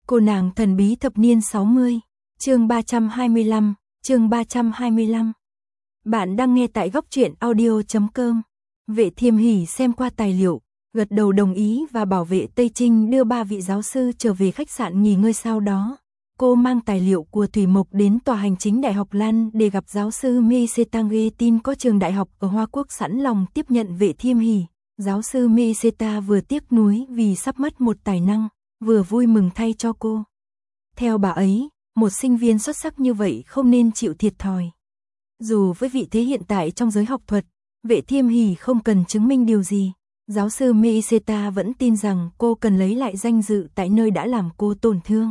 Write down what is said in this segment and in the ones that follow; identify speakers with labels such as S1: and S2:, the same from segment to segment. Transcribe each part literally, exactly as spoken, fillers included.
S1: Cô nàng thần bí thập niên sáu mươi, chương ba trăm hai mươi lăm, chương ba trăm hai mươi lăm. Bạn đang nghe tại góc truyện audio chấm com. Vệ Thiêm Hỷ xem qua tài liệu, gật đầu đồng ý và bảo vệ Tây Trinh đưa ba vị giáo sư trở về khách sạn nghỉ ngơi. Sau đó, cô mang tài liệu của Thủy Mộc đến tòa hành chính Đại học Lan để gặp giáo sư Meseta. Nghe tin có trường đại học ở Hoa Quốc sẵn lòng tiếp nhận Vệ Thiêm Hỷ, giáo sư Meseta vừa tiếc nuối vì sắp mất một tài năng, vừa vui mừng thay cho cô. Theo bà ấy, một sinh viên xuất sắc như vậy không nên chịu thiệt thòi. Dù với vị thế hiện tại trong giới học thuật, Vệ Thiêm Hỷ không cần chứng minh điều gì, giáo sư Meseta vẫn tin rằng cô cần lấy lại danh dự tại nơi đã làm cô tổn thương.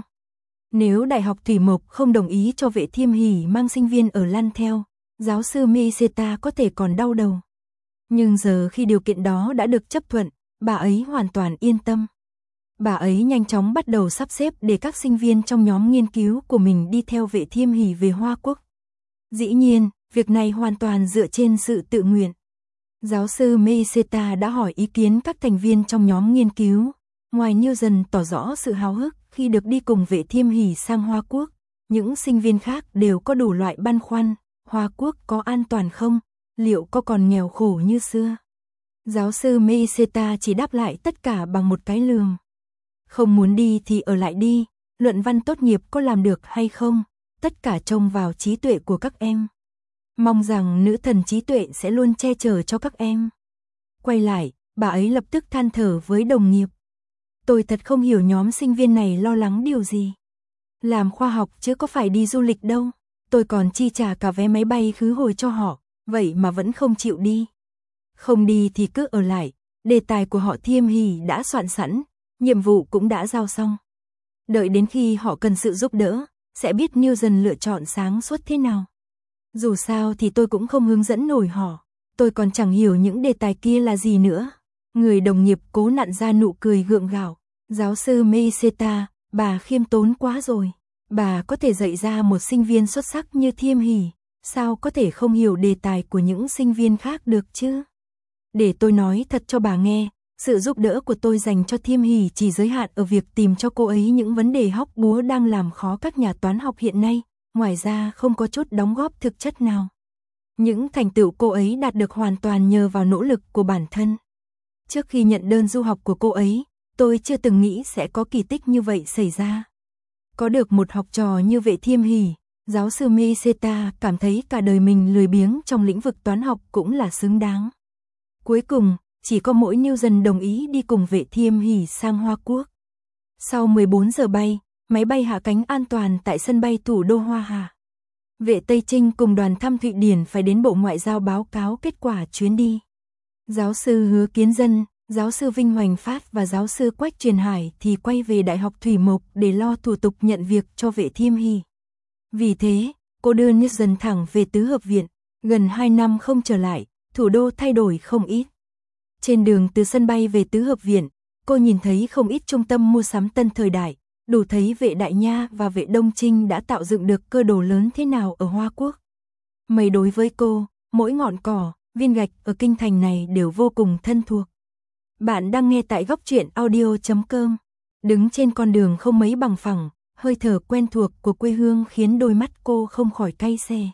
S1: Nếu Đại học Thủy Mộc không đồng ý cho Vệ Thiêm Hỷ mang sinh viên ở Lan theo, giáo sư Meseta có thể còn đau đầu. Nhưng giờ khi điều kiện đó đã được chấp thuận, bà ấy hoàn toàn yên tâm. Bà ấy nhanh chóng bắt đầu sắp xếp để các sinh viên trong nhóm nghiên cứu của mình đi theo Vệ Thiêm Hỷ về Hoa Quốc. Dĩ nhiên, việc này hoàn toàn dựa trên sự tự nguyện. Giáo sư Meseta đã hỏi ý kiến các thành viên trong nhóm nghiên cứu. Ngoài Newton tỏ rõ sự háo hức khi được đi cùng Vệ Thiêm Hỷ sang Hoa Quốc, những sinh viên khác đều có đủ loại băn khoăn. Hoa Quốc có an toàn không? Liệu có còn nghèo khổ như xưa? Giáo sư Meseta chỉ đáp lại tất cả bằng một cái lườm. Không muốn đi thì ở lại đi, luận văn tốt nghiệp có làm được hay không, tất cả trông vào trí tuệ của các em. Mong rằng nữ thần trí tuệ sẽ luôn che chở cho các em. Quay lại, bà ấy lập tức than thở với đồng nghiệp. Tôi thật không hiểu nhóm sinh viên này lo lắng điều gì. Làm khoa học chứ có phải đi du lịch đâu, tôi còn chi trả cả vé máy bay khứ hồi cho họ, vậy mà vẫn không chịu đi. Không đi thì cứ ở lại, đề tài của họ Thiêm Hỷ đã soạn sẵn, nhiệm vụ cũng đã giao xong. Đợi đến khi họ cần sự giúp đỡ, sẽ biết Newton lựa chọn sáng suốt thế nào. Dù sao thì tôi cũng không hướng dẫn nổi họ, tôi còn chẳng hiểu những đề tài kia là gì nữa. Người đồng nghiệp cố nặn ra nụ cười gượng gạo. Giáo sư Meseta, bà khiêm tốn quá rồi. Bà có thể dạy ra một sinh viên xuất sắc như Thiêm Hỷ, sao có thể không hiểu đề tài của những sinh viên khác được chứ? Để tôi nói thật cho bà nghe, sự giúp đỡ của tôi dành cho Thiêm Hỷ chỉ giới hạn ở việc tìm cho cô ấy những vấn đề hóc búa đang làm khó các nhà toán học hiện nay, ngoài ra không có chút đóng góp thực chất nào. Những thành tựu cô ấy đạt được hoàn toàn nhờ vào nỗ lực của bản thân. Trước khi nhận đơn du học của cô ấy, tôi chưa từng nghĩ sẽ có kỳ tích như vậy xảy ra. Có được một học trò như Vệ Thiêm Hỷ, giáo sư Meseta cảm thấy cả đời mình lười biếng trong lĩnh vực toán học cũng là xứng đáng. Cuối cùng, chỉ có mỗi Newton đồng ý đi cùng Vệ Thiêm Hỷ sang Hoa Quốc. Sau mười bốn giờ bay, máy bay hạ cánh an toàn tại sân bay thủ đô Hoa Hà. Vệ Tây Trinh cùng đoàn thăm Thụy Điển phải đến Bộ Ngoại giao báo cáo kết quả chuyến đi. Giáo sư Hứa Kiến Dân, giáo sư Vinh Hoành Phát và giáo sư Quách Truyền Hải thì quay về Đại học Thủy Mộc để lo thủ tục nhận việc cho Vệ Thiêm Hỷ. Vì thế, cô đưa Newton thẳng về tứ hợp viện. Gần hai năm không trở lại, thủ đô thay đổi không ít. Trên đường từ sân bay về tứ hợp viện, cô nhìn thấy không ít trung tâm mua sắm tân thời đại, đủ thấy Vệ Đại Nha và Vệ Đông Trinh đã tạo dựng được cơ đồ lớn thế nào ở Hoa Quốc. Mấy đối với cô, mỗi ngọn cỏ, viên gạch ở kinh thành này đều vô cùng thân thuộc. Bạn đang nghe tại góc truyện audio chấm com. Đứng trên con đường không mấy bằng phẳng, hơi thở quen thuộc của quê hương khiến đôi mắt cô không khỏi cay xè.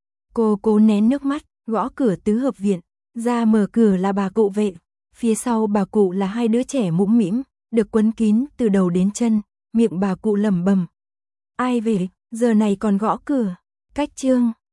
S1: Cô cố nén nước mắt, gõ cửa tứ hợp viện. Ra mở cửa là bà cụ Vệ. Phía sau bà cụ là hai đứa trẻ mũm mĩm, được quấn kín từ đầu đến chân. Miệng bà cụ lẩm bẩm: Ai về, giờ này còn gõ cửa? Cách chương,